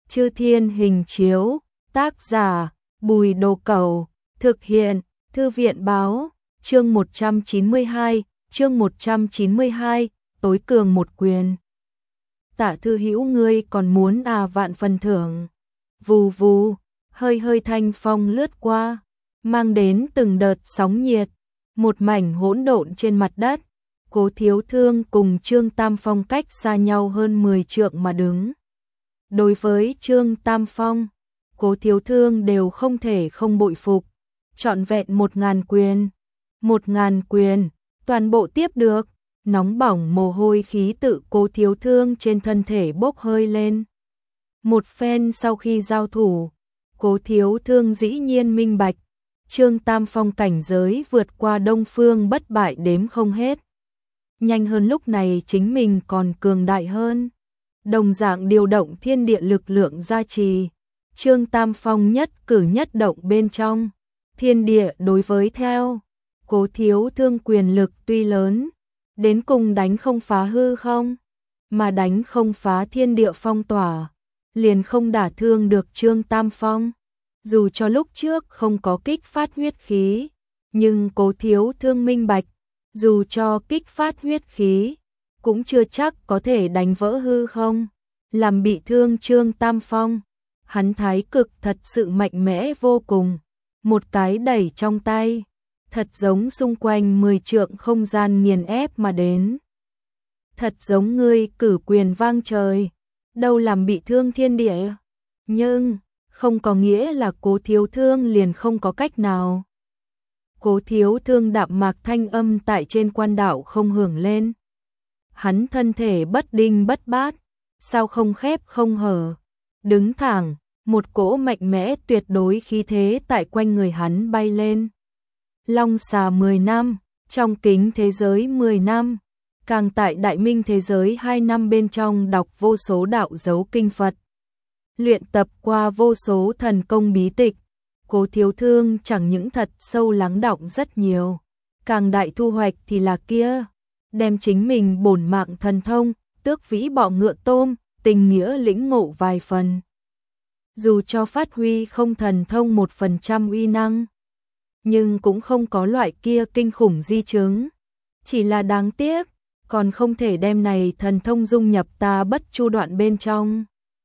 Chư Thiên Hình Chiếu, tác giả Bùi Đồ Cẩu, thực hiện Thư viện báo, chương 192, tối cường một quyền. Tạ Thư Hữu ngươi còn muốn vạn phần thưởng. Vù vù, hơi hơi thanh phong lướt qua, mang đến từng đợt sóng nhiệt, một mảnh hỗn độn trên mặt đất. Cố Thiếu Thương cùng Trương Tam Phong cách xa nhau hơn 10 trượng mà đứng. Đối với Trương Tam Phong, Cố Thiếu Thương đều không thể không bội phục, trọn vẹn 1000 quyền. 1000 quyền, toàn bộ tiếp được, nóng bỏng mồ hôi khí tự Cố Thiếu Thương trên thân thể bốc hơi lên. Một phen sau khi giao thủ, Cố Thiếu Thương dĩ nhiên minh bạch, Trương Tam Phong cảnh giới vượt qua Đông Phương Bất Bại đếm không hết. Nhanh hơn lúc này chính mình còn cường đại hơn. Đồng dạng điều động thiên địa lực lượng gia trì, Trương Tam Phong nhất cử nhất động bên trong thiên địa đối với theo Cố Thiếu Thương quyền lực tuy lớn, đến cùng đánh không phá hư không, mà đánh không phá thiên địa phong tỏa, liền không đả thương được Trương Tam Phong. Dù cho lúc trước không có kích phát huyết khí, nhưng Cố Thiếu Thương minh bạch, dù cho kích phát huyết khí, cũng chưa chắc có thể đánh vỡ hư không, làm bị thương Trương Tam Phong. Hắn thái cực thật sự mạnh mẽ vô cùng, một cái đẩy trong tay, thật giống xung quanh 10 trượng không gian nghiền ép mà đến. Thật giống ngươi cử quyền vang trời, đâu làm bị thương thiên địa, nhưng không có nghĩa là Cố Thiếu Thương liền không có cách nào. Cố Thiếu Thương đạm mạc thanh âm tại trên quan đạo không hưởng lên. Hắn thân thể bất đinh bất bát, sao không khép không hở, đứng thẳng, một cỗ mạnh mẽ tuyệt đối khí thế tại quanh người hắn bay lên. Long xà 10 năm, trong kính thế giới 10 năm, càng tại đại minh thế giới 2 năm bên trong đọc vô số đạo dấu kinh Phật. Luyện tập qua vô số thần công bí tịch, Cố Thiếu Thương chẳng những thật sâu lắng đọng rất nhiều, càng đại thu hoạch thì là kia, đem chính mình bổn mạng thần thông, tước vĩ bọ ngựa tôm, tình nghĩa lĩnh ngộ vài phần. Dù cho phát huy không thần thông 1% uy năng, nhưng cũng không có loại kia kinh khủng di chứng. Chỉ là đáng tiếc, còn không thể đem này thần thông dung nhập ta bất chu đoạn bên trong.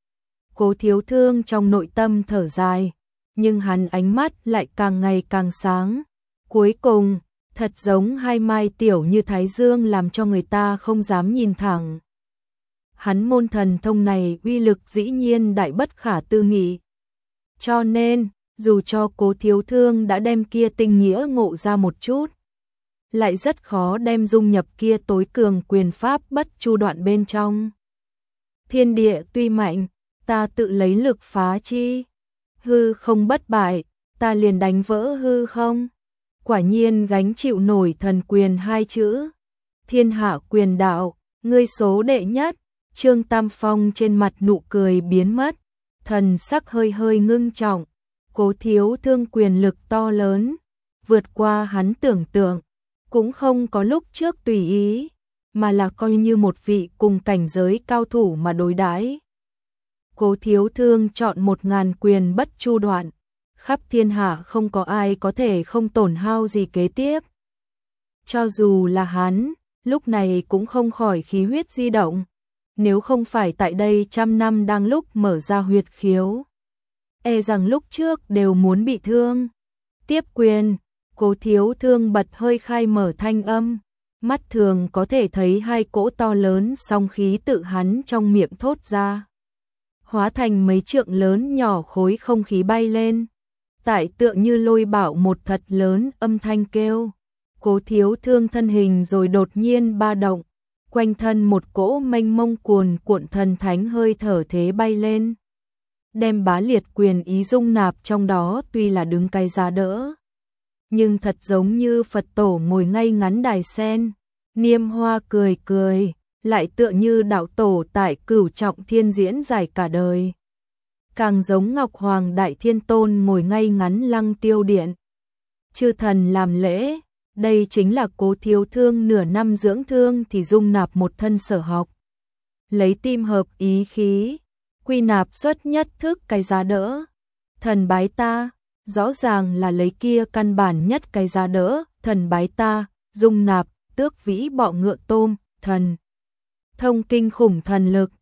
Cố Thiếu Thương trong nội tâm thở dài, nhưng hắn ánh mắt lại càng ngày càng sáng. Cuối cùng, thật giống hai mai tiểu như thái dương làm cho người ta không dám nhìn thẳng. Hắn môn thần thông này uy lực dĩ nhiên đại bất khả tư nghị. Cho nên, dù cho Cố Thiếu Thương đã đem kia tinh nghĩa ngộ ra một chút, lại rất khó đem dung nhập kia tối cường quyền pháp bất chu đoạn bên trong. Thiên địa tuy mạnh, ta tự lấy lực phá chi. Hư không bất bại, ta liền đánh vỡ hư không. Quả nhiên gánh chịu nổi thần quyền 2 chữ. Thiên hạ quyền đạo, ngươi số đệ nhất. Trương Tam Phong trên mặt nụ cười biến mất, thần sắc hơi hơi ngưng trọng. Cố Thiếu Thương quyền lực to lớn, vượt qua hắn tưởng tượng, cũng không có lúc trước tùy ý, mà là coi như một vị cùng cảnh giới cao thủ mà đối đãi. Cố Thiếu Thương chọn 1000 quyền bất chu đoạn, khắp thiên hạ không có ai có thể không tổn hao gì kế tiếp. Cho dù là hắn, lúc này cũng không khỏi khí huyết di động, nếu không phải tại đây 100 năm đang lúc mở ra huyệt khiếu, e rằng lúc trước đều muốn bị thương. Tiếp quyền, Cố Thiếu Thương bật hơi khai mở thanh âm, mắt thường có thể thấy 2 cỗ to lớn song khí tự hắn trong miệng thốt ra, hóa thành mấy trượng lớn nhỏ khối không khí bay lên, tại tựa như lôi bạo một thật lớn âm thanh kêu. Cố Thiếu Thương thân hình rồi đột nhiên ba động, quanh thân một cỗ mênh mông cuồn cuộn thần thánh hơi thở thế bay lên, đem bá liệt quyền ý dung nạp trong đó. Tuy là đứng cái giá đỡ, nhưng thật giống như Phật tổ ngồi ngay ngắn đài sen, niêm hoa cười cười, lại tựa như đạo tổ tại cửu trọng thiên diễn giải cả đời, càng giống Ngọc Hoàng Đại Thiên Tôn ngồi ngay ngắn Lăng Tiêu Điện. Chư thần làm lễ, đây chính là Cố Thiếu Thương nửa năm dưỡng thương thì dung nạp một thân sở học, lấy tim hợp ý khí, quy nạp xuất nhất thức cái giá đỡ. Thần bái ta, rõ ràng là lấy kia căn bản nhất cái giá đỡ, thần bái ta, dung nạp, tước vĩ bọ ngựa tôm, thần. Thông kinh khủng thần lực,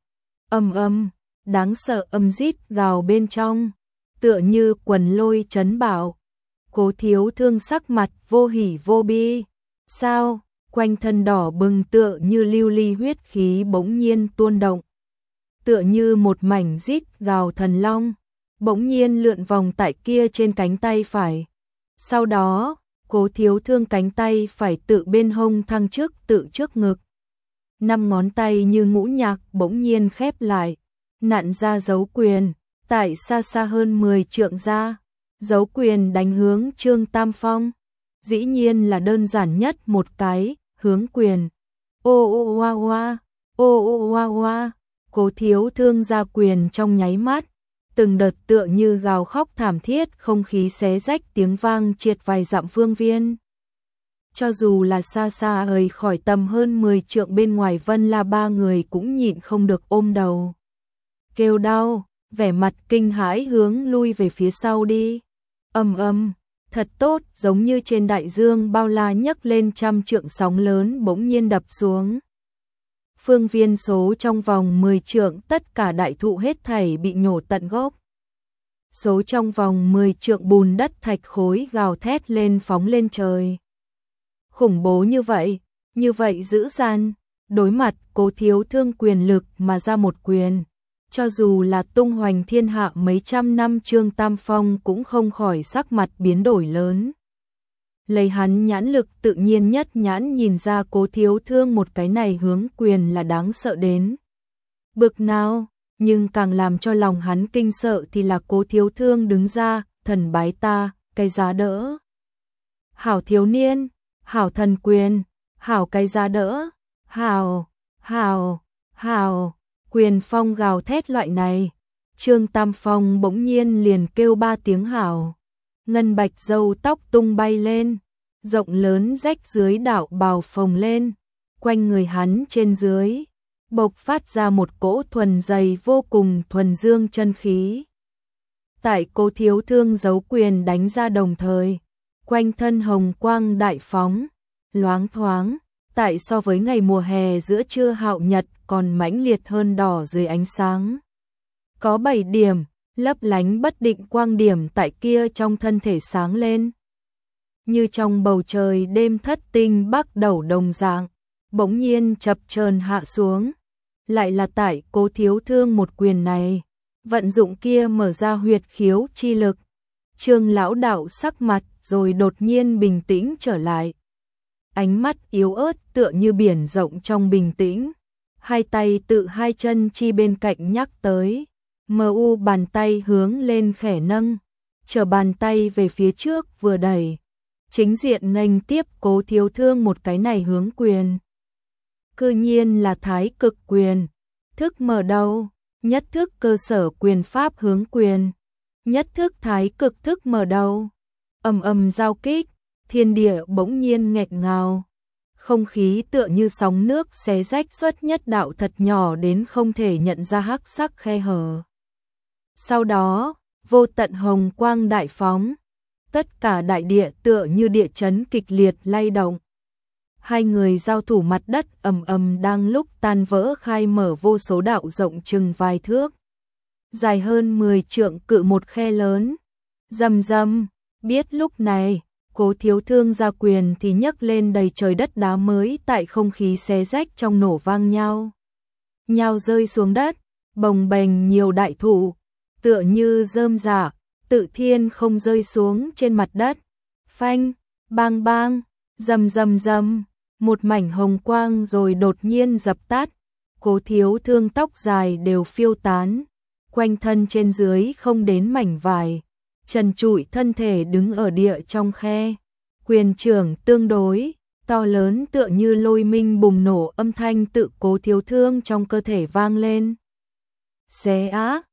đáng sợ âm rít gào bên trong, tựa như quần lôi chấn bảo. Cố Thiếu Thương sắc mặt vô hỉ vô bi, sao, quanh thân đỏ bừng tựa như lưu ly huyết khí bỗng nhiên tuôn động. Tựa như một mảnh rít gào thần long, bỗng nhiên lượn vòng tại kia trên cánh tay phải. Sau đó, Cố Thiếu Thương cánh tay phải tự bên hông thăng trước tự trước ngực. 5 ngón tay như ngũ nhạc bỗng nhiên khép lại, nặn ra dấu quyền, tại xa xa hơn 10 trượng ra. Dấu quyền đánh hướng Trương Tam Phong. Dĩ nhiên là đơn giản nhất một cái, hướng quyền. Ô ô oa oa, ô ô oa oa. Cố Thiếu Thương ra quyền trong nháy mắt, từng đợt tựa như gào khóc thảm thiết, không khí xé rách tiếng vang triệt vài dặm phương viên. Cho dù là xa xa rời khỏi tầm hơn 10 trượng bên ngoài Vân La ba người cũng nhịn không được ôm đầu. Kêu đau, vẻ mặt kinh hãi hướng lui về phía sau đi. Thật tốt, giống như trên đại dương bao la nhấc lên trăm trượng sóng lớn bỗng nhiên đập xuống. Phương viên số trong vòng 10 trượng tất cả đại thụ hết thảy bị nhổ tận gốc. Số trong vòng 10 trượng bùn đất thạch khối gào thét lên phóng lên trời. Khủng bố như vậy dữ dằn, đối mặt Cố Thiếu Thương quyền lực mà ra một quyền. Cho dù là tung hoành thiên hạ mấy trăm năm Trương Tam Phong cũng không khỏi sắc mặt biến đổi lớn. Lấy hắn nhãn lực tự nhiên nhất nhãn nhìn ra Cố Thiếu Thương một cái này hướng quyền là đáng sợ đến bực nào, nhưng càng làm cho lòng hắn kinh sợ thì là Cố Thiếu Thương đứng ra, thần bái ta, cái giá đỡ. Hảo thiếu niên, hảo thần quyền, hảo cái giá đỡ, hảo. Quyền phong gào thét loại này, Trương Tam Phong bỗng nhiên liền kêu 3 tiếng hảo. Ngân bạch râu tóc tung bay lên, rộng lớn rách dưới đảo bào phồng lên, quanh người hắn trên dưới, bộc phát ra một cỗ thuần dày vô cùng thuần dương chân khí. Tại Cố Thiếu Thương giấu quyền đánh ra đồng thời, quanh thân hồng quang đại phóng, loáng thoáng. Tại so với ngày mùa hè giữa trưa hạo nhật còn mãnh liệt hơn đỏ dưới ánh sáng. Có 7 điểm, lấp lánh bất định quang điểm tại kia trong thân thể sáng lên. Như trong bầu trời đêm thất tinh bắc đầu đồng dạng, bỗng nhiên chập chờn hạ xuống. Lại là tại Cố Thiếu Thương một quyền này, vận dụng kia mở ra huyệt khiếu chi lực. Trương lão đạo sắc mặt rồi đột nhiên bình tĩnh trở lại. Ánh mắt yếu ớt tựa như biển rộng trong bình tĩnh, hai tay tự hai chân chi bên cạnh nhắc tới, mu bàn tay hướng lên khẽ nâng, trở bàn tay về phía trước vừa đẩy, chính diện nghênh tiếp Cố Thiếu Thương một cái này hướng quyền. Cư nhiên là Thái Cực quyền, thức mở đầu, nhất thức cơ sở quyền pháp hướng quyền, nhất thức Thái Cực thức mở đầu, giao kích. Thiên địa bỗng nhiên nghẹt ngào, không khí tựa như sóng nước xé rách xuất nhất đạo thật nhỏ đến không thể nhận ra hắc sắc khe hở. Sau đó, vô tận hồng quang đại phóng, tất cả đại địa tựa như địa chấn kịch liệt lay động. Hai người giao thủ mặt đất đang lúc tan vỡ khai mở vô số đạo rộng chừng vài thước. Dài hơn 10 trượng cự một khe lớn, rầm, biết lúc này. Cố Thiếu Thương ra quyền thì nhấc lên đầy trời đất đá mới tại không khí xé rách trong nổ vang nhau. Nhau rơi xuống đất, bồng bềnh nhiều đại thụ, tựa như rơm rạ, tự thiên không rơi xuống trên mặt đất. Phanh, bang bang, rầm, một mảnh hồng quang rồi đột nhiên dập tắt. Cố Thiếu Thương tóc dài đều phiêu tán, quanh thân trên dưới không đến mảnh vải. Trần trụi thân thể đứng ở địa trong khe, quyền trưởng tương đối, to lớn tựa như lôi minh bùng nổ âm thanh tự Cố Thiếu Thương trong cơ thể vang lên. Xé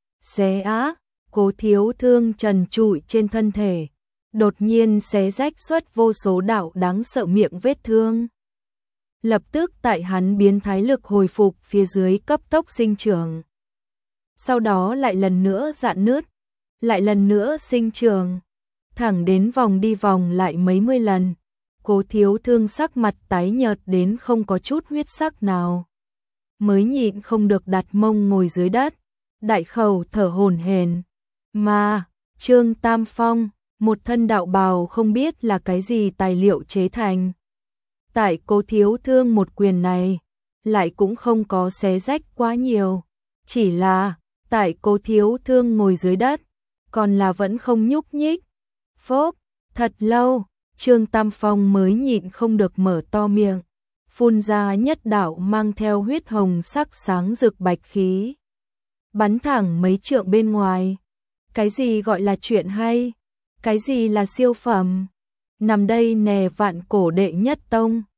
á, Cố Thiếu Thương trần trụi trên thân thể, đột nhiên xé rách xuất vô số đạo đáng sợ miệng vết thương. Lập tức tại hắn biến thái lực hồi phục phía dưới cấp tốc sinh trưởng. sau đó lại lần nữa rạn nứt, lại lần nữa sinh trưởng, thẳng đến vòng đi vòng lại mấy mươi lần. Cố Thiếu Thương sắc mặt tái nhợt đến không có chút huyết sắc nào, mới nhịn không được đặt mông ngồi dưới đất, đại khẩu thở hổn hển. Mà Trương Tam Phong, một thân đạo bào không biết là cái gì tài liệu chế thành, tại Cố Thiếu Thương một quyền này lại cũng không có xé rách quá nhiều, chỉ là tại Cố Thiếu Thương ngồi dưới đất, còn là vẫn không nhúc nhích. Phốp, thật lâu, Trương Tam Phong mới nhịn không được mở to miệng, phun ra nhất đạo mang theo huyết hồng sắc sáng rực bạch khí, bắn thẳng mấy trượng bên ngoài. Cái gì gọi là chuyện hay? Cái gì là siêu phẩm? Nằm đây nè Vạn Cổ đệ nhất tông.